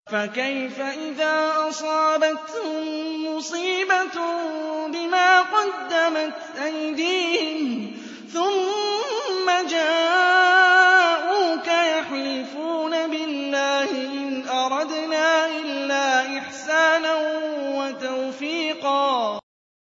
فَكَيْفَ إِذَا أَصَابَتْهُم مُّصِيبَةٌ بِمَا قَدَّمَتْ أَيْدِيهِمْ ثُمَّ جَاءُوكَ يَحْلِفُونَ بِاللَّهِ إِنْ أَرَدْنَا إِلَّا إِحْسَانًا وَتَوْفِيقًا